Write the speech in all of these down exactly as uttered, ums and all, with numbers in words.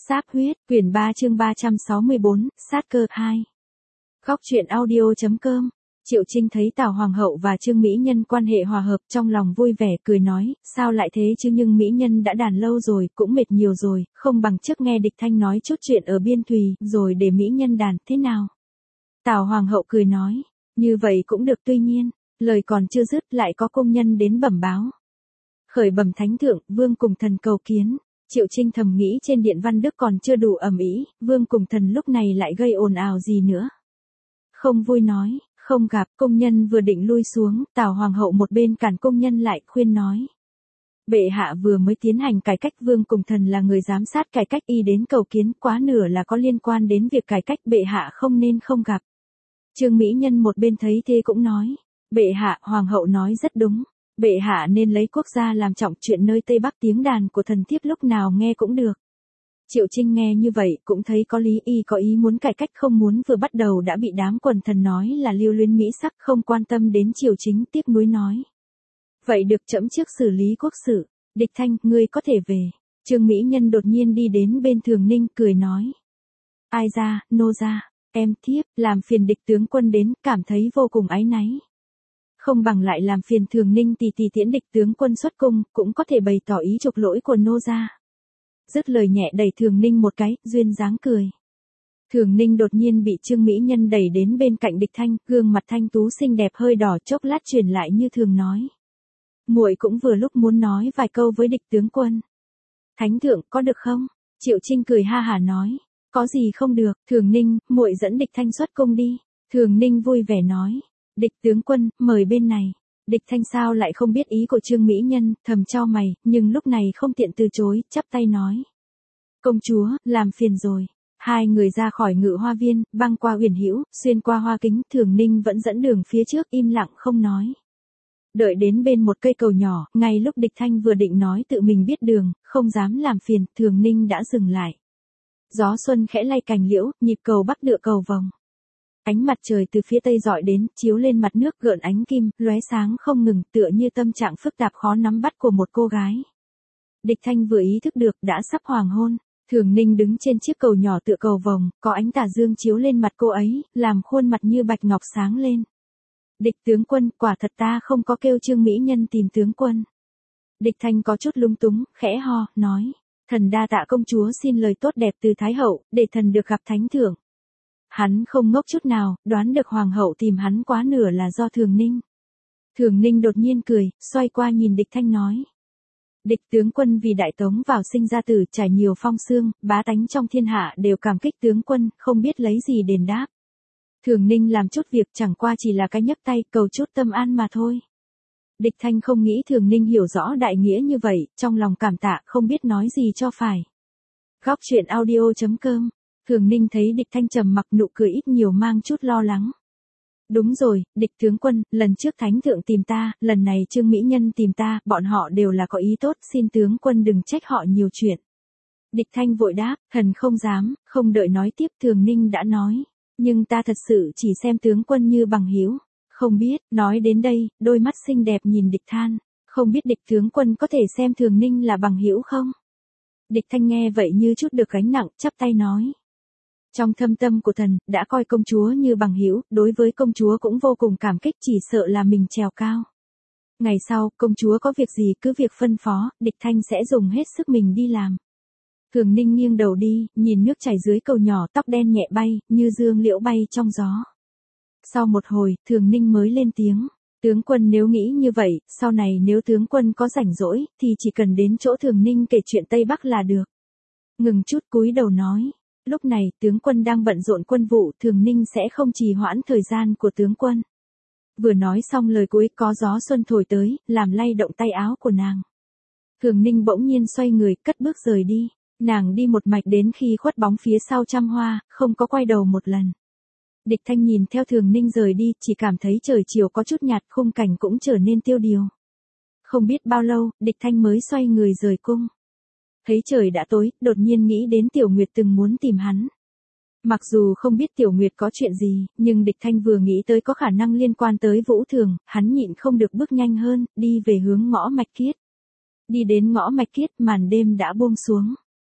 Sáp huyết, quyển ba chương ba trăm sáu mươi bốn, sát cơ hai. Góc truyện audio.com. Triệu Trinh thấy Tào Hoàng hậu và Trương Mỹ Nhân quan hệ hòa hợp, trong lòng vui vẻ cười nói, sao lại thế chứ, nhưng Mỹ Nhân đã đàn lâu rồi, cũng mệt nhiều rồi, không bằng trước nghe Địch Thanh nói chút chuyện ở Biên Thùy, rồi để Mỹ Nhân đàn, thế nào? Tào Hoàng hậu cười nói, như vậy cũng được, tuy nhiên, lời còn chưa dứt lại có công nhân đến bẩm báo. Khởi bẩm thánh thượng, vương cùng thần cầu kiến. Triệu Trinh thầm nghĩ trên điện Văn Đức còn chưa đủ ầm ĩ, vương cùng thần lúc này lại gây ồn ào gì nữa. Không vui nói, không gặp, công nhân vừa định lui xuống, Tào Hoàng hậu một bên cản công nhân lại, khuyên nói. Bệ hạ vừa mới tiến hành cải cách, vương cùng thần là người giám sát cải cách, y đến cầu kiến, quá nửa là có liên quan đến việc cải cách, bệ hạ không nên không gặp. Trương Mỹ Nhân một bên thấy thế cũng nói, bệ hạ, Hoàng hậu nói rất đúng. Bệ hạ nên lấy quốc gia làm trọng, chuyện nơi Tây Bắc tiếng đàn của thần thiếp lúc nào nghe cũng được. Triệu Trinh nghe như vậy cũng thấy có lý, y có ý muốn cải cách không muốn, vừa bắt đầu đã bị đám quần thần nói là lưu luyến mỹ sắc, không quan tâm đến triều chính, tiếc nuối nói. Vậy được, trẫm trước xử lý quốc sự. Địch Thanh, ngươi có thể về. Trương Mỹ Nhân đột nhiên đi đến bên Thường Ninh, cười nói. Ai ra, nô ra, em thiếp, làm phiền Địch tướng quân đến, cảm thấy vô cùng áy náy. Không bằng lại làm phiền Thường Ninh tì tì tiễn Địch tướng quân xuất cung, cũng có thể bày tỏ ý chuộc lỗi của nô gia. Dứt lời nhẹ đẩy Thường Ninh một cái, duyên dáng cười. Thường Ninh đột nhiên bị Trương Mỹ Nhân đẩy đến bên cạnh Địch Thanh, gương mặt thanh tú xinh đẹp hơi đỏ, chốc lát chuyển lại như thường nói. Muội cũng vừa lúc muốn nói vài câu với Địch tướng quân. Thánh thượng, có được không? Triệu Trinh cười ha hả nói. Có gì không được, Thường Ninh, muội dẫn Địch Thanh xuất cung đi. Thường Ninh vui vẻ nói. Địch tướng quân, mời bên này. Địch Thanh sao lại không biết ý của Trương Mỹ Nhân, thầm chau mày, nhưng lúc này không tiện từ chối, chắp tay nói. Công chúa, làm phiền rồi. Hai người ra khỏi Ngự Hoa Viên, băng qua Uyển Hữu, xuyên qua Hoa Kính, Thường Ninh vẫn dẫn đường phía trước, im lặng không nói. Đợi đến bên một cây cầu nhỏ, ngay lúc Địch Thanh vừa định nói tự mình biết đường, không dám làm phiền, Thường Ninh đã dừng lại. Gió xuân khẽ lay cành liễu, nhịp cầu bắc tựa cầu vồng. Ánh mặt trời từ phía tây rọi đến, chiếu lên mặt nước gợn ánh kim, lóe sáng không ngừng, tựa như tâm trạng phức tạp khó nắm bắt của một cô gái. Địch Thanh vừa ý thức được, đã sắp hoàng hôn. Thường Ninh đứng trên chiếc cầu nhỏ tựa cầu vồng, có ánh tà dương chiếu lên mặt cô ấy, làm khuôn mặt như bạch ngọc sáng lên. Địch tướng quân, quả thật ta không có kêu Trương Mỹ Nhân tìm tướng quân. Địch Thanh có chút lung túng, khẽ ho, nói. Thần đa tạ công chúa xin lời tốt đẹp từ Thái hậu, để thần được gặp thánh thượng. Hắn không ngốc chút nào, đoán được Hoàng hậu tìm hắn quá nửa là do Thường Ninh. Thường Ninh đột nhiên cười, xoay qua nhìn Địch Thanh nói. Địch tướng quân vì Đại Tống vào sinh ra tử, trải nhiều phong sương, bá tánh trong thiên hạ đều cảm kích tướng quân, không biết lấy gì đền đáp. Thường Ninh làm chút việc chẳng qua chỉ là cái nhấc tay, cầu chút tâm an mà thôi. Địch Thanh không nghĩ Thường Ninh hiểu rõ đại nghĩa như vậy, trong lòng cảm tạ, không biết nói gì cho phải. Góc truyện audio.com. Thường Ninh thấy Địch Thanh trầm mặc, nụ cười ít nhiều mang chút lo lắng. Đúng rồi, Địch tướng quân, lần trước thánh thượng tìm ta, lần này Trương Mỹ Nhân tìm ta, bọn họ đều là có ý tốt, xin tướng quân đừng trách họ nhiều chuyện. Địch Thanh vội đáp, thần không dám, không đợi nói tiếp, Thường Ninh đã nói, nhưng ta thật sự chỉ xem tướng quân như bằng hữu. Không biết, nói đến đây, đôi mắt xinh đẹp nhìn Địch than, không biết Địch tướng quân có thể xem Thường Ninh là bằng hữu không? Địch Thanh nghe vậy như chút được gánh nặng, chắp tay nói. Trong thâm tâm của thần, đã coi công chúa như bằng hữu, đối với công chúa cũng vô cùng cảm kích, chỉ sợ là mình trèo cao. Ngày sau, công chúa có việc gì cứ việc phân phó, Địch Thanh sẽ dùng hết sức mình đi làm. Thường Ninh nghiêng đầu đi, nhìn nước chảy dưới cầu nhỏ, tóc đen nhẹ bay, như dương liễu bay trong gió. Sau một hồi, Thường Ninh mới lên tiếng. Tướng quân nếu nghĩ như vậy, sau này nếu tướng quân có rảnh rỗi, thì chỉ cần đến chỗ Thường Ninh kể chuyện Tây Bắc là được. Ngừng chút cúi đầu nói. Lúc này, tướng quân đang bận rộn quân vụ, Thường Ninh sẽ không trì hoãn thời gian của tướng quân. Vừa nói xong lời cuối, có gió xuân thổi tới, làm lay động tay áo của nàng. Thường Ninh bỗng nhiên xoay người, cất bước rời đi. Nàng đi một mạch đến khi khuất bóng phía sau trăm hoa, không có quay đầu một lần. Địch Thanh nhìn theo Thường Ninh rời đi, chỉ cảm thấy trời chiều có chút nhạt, khung cảnh cũng trở nên tiêu điều. Không biết bao lâu, Địch Thanh mới xoay người rời cung. Thấy trời đã tối, đột nhiên nghĩ đến Tiểu Nguyệt từng muốn tìm hắn. Mặc dù không biết Tiểu Nguyệt có chuyện gì, nhưng Địch Thanh vừa nghĩ tới có khả năng liên quan tới Vũ Thường, hắn nhịn không được bước nhanh hơn, đi về hướng ngõ Mạch Kiết. Đi đến ngõ Mạch Kiết, màn đêm đã buông xuống.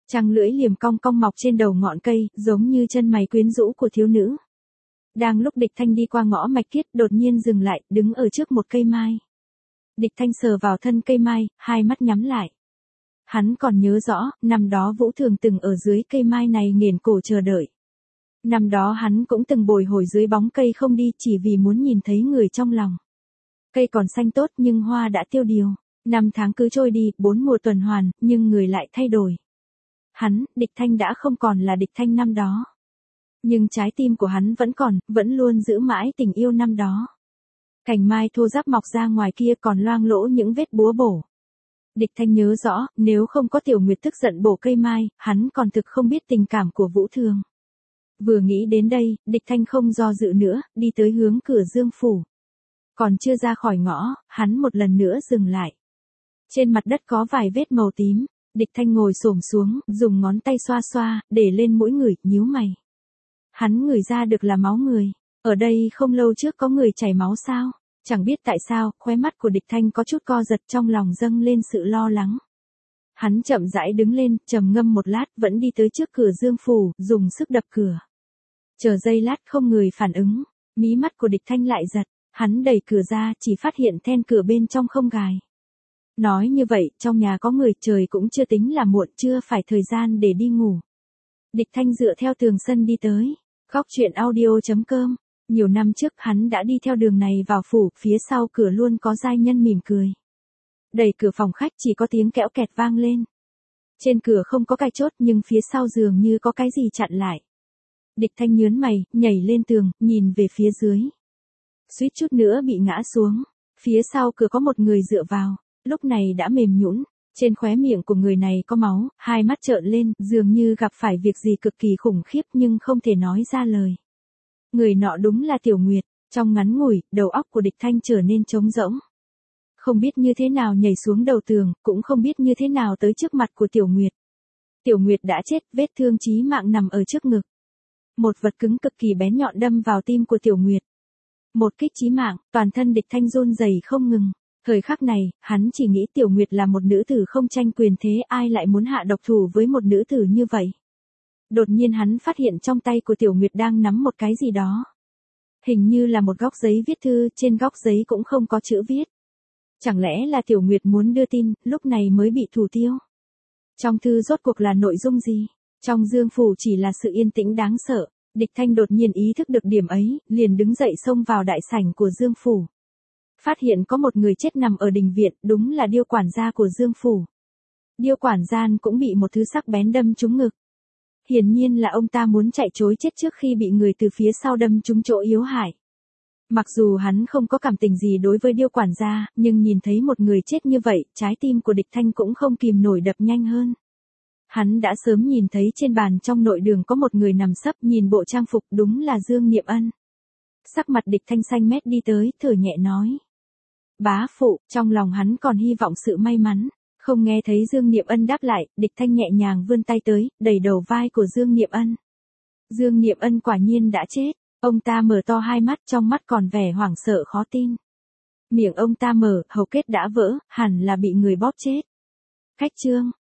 Trăng lưỡi liềm cong cong mọc trên đầu ngọn cây, giống như chân mày quyến rũ của thiếu nữ. Đang lúc Địch Thanh đi qua ngõ Mạch Kiết đột nhiên dừng lại, đứng ở trước một cây mai. Địch Thanh sờ vào thân cây mai, hai mắt nhắm lại. Hắn còn nhớ rõ, năm đó Vũ Thường từng ở dưới cây mai này nghển cổ chờ đợi. Năm đó hắn cũng từng bồi hồi dưới bóng cây không đi chỉ vì muốn nhìn thấy người trong lòng. Cây còn xanh tốt nhưng hoa đã tiêu điều. Năm tháng cứ trôi đi, bốn mùa tuần hoàn, nhưng người lại thay đổi. Hắn, Địch Thanh đã không còn là Địch Thanh năm đó. Nhưng trái tim của hắn vẫn còn, vẫn luôn giữ mãi tình yêu năm đó. Cành mai thô ráp mọc ra ngoài kia còn loang lỗ những vết búa bổ. Địch Thanh nhớ rõ, nếu không có Tiểu Nguyệt tức giận bổ cây mai, hắn còn thực không biết tình cảm của Vũ Thường. Vừa nghĩ đến đây, Địch Thanh không do dự nữa, đi tới hướng cửa Dương phủ. Còn chưa ra khỏi ngõ, hắn một lần nữa dừng lại. Trên mặt đất có vài vết màu tím, Địch Thanh ngồi xổm xuống, dùng ngón tay xoa xoa, để lên mũi người, nhíu mày. Hắn ngửi ra được là máu người. Ở đây không lâu trước có người chảy máu sao? Chẳng biết tại sao, khóe mắt của Địch Thanh có chút co giật, trong lòng dâng lên sự lo lắng. Hắn chậm rãi đứng lên, trầm ngâm một lát, vẫn đi tới trước cửa Dương phủ, dùng sức đập cửa. Chờ giây lát không người phản ứng, mí mắt của Địch Thanh lại giật, hắn đẩy cửa ra, chỉ phát hiện then cửa bên trong không gài. Nói như vậy, trong nhà có người, trời cũng chưa tính là muộn, chưa phải thời gian để đi ngủ. Địch Thanh dựa theo tường sân đi tới. Góc truyện audio chấm com. Nhiều năm trước hắn đã đi theo đường này vào phủ, phía sau cửa luôn có giai nhân mỉm cười. Đẩy cửa phòng khách chỉ có tiếng kẽo kẹt vang lên. Trên cửa không có cài chốt nhưng phía sau giường như có cái gì chặn lại. Địch Thanh nhớn mày, nhảy lên tường, nhìn về phía dưới. Suýt chút nữa bị ngã xuống. Phía sau cửa có một người dựa vào, lúc này đã mềm nhũn. Trên khóe miệng của người này có máu, hai mắt trợn lên, dường như gặp phải việc gì cực kỳ khủng khiếp nhưng không thể nói ra lời. Người nọ đúng là Tiểu Nguyệt, trong ngắn ngủi, đầu óc của Địch Thanh trở nên trống rỗng. Không biết như thế nào nhảy xuống đầu tường, cũng không biết như thế nào tới trước mặt của Tiểu Nguyệt. Tiểu Nguyệt đã chết, vết thương chí mạng nằm ở trước ngực. Một vật cứng cực kỳ bén nhọn đâm vào tim của Tiểu Nguyệt. Một kích chí mạng, toàn thân Địch Thanh run rẩy không ngừng. Thời khắc này, hắn chỉ nghĩ Tiểu Nguyệt là một nữ tử không tranh quyền thế, ai lại muốn hạ độc thủ với một nữ tử như vậy. Đột nhiên hắn phát hiện trong tay của Tiểu Nguyệt đang nắm một cái gì đó. Hình như là một góc giấy viết thư, trên góc giấy cũng không có chữ viết. Chẳng lẽ là Tiểu Nguyệt muốn đưa tin, lúc này mới bị thủ tiêu. Trong thư rốt cuộc là nội dung gì? Trong Dương phủ chỉ là sự yên tĩnh đáng sợ. Địch Thanh đột nhiên ý thức được điểm ấy, liền đứng dậy xông vào đại sảnh của Dương phủ. Phát hiện có một người chết nằm ở đình viện, đúng là Điêu quản gia của Dương phủ. Điêu quản gian cũng bị một thứ sắc bén đâm trúng ngực. Hiển nhiên là ông ta muốn chạy trối chết trước khi bị người từ phía sau đâm trúng chỗ yếu hại. Mặc dù hắn không có cảm tình gì đối với Điêu quản gia, nhưng nhìn thấy một người chết như vậy, trái tim của Địch Thanh cũng không kìm nổi đập nhanh hơn. Hắn đã sớm nhìn thấy trên bàn trong nội đường có một người nằm sấp, nhìn bộ trang phục đúng là Dương Niệm Ân. Sắc mặt Địch Thanh xanh mét đi tới, thở nhẹ nói. Bá phụ, trong lòng hắn còn hy vọng sự may mắn. Không nghe thấy Dương Niệm Ân đáp lại, Địch Thanh nhẹ nhàng vươn tay tới, đẩy đầu vai của Dương Niệm Ân. Dương Niệm Ân quả nhiên đã chết. Ông ta mở to hai mắt, trong mắt còn vẻ hoảng sợ khó tin. Miệng ông ta mở, hầu kết đã vỡ, hẳn là bị người bóp chết. Khách trương,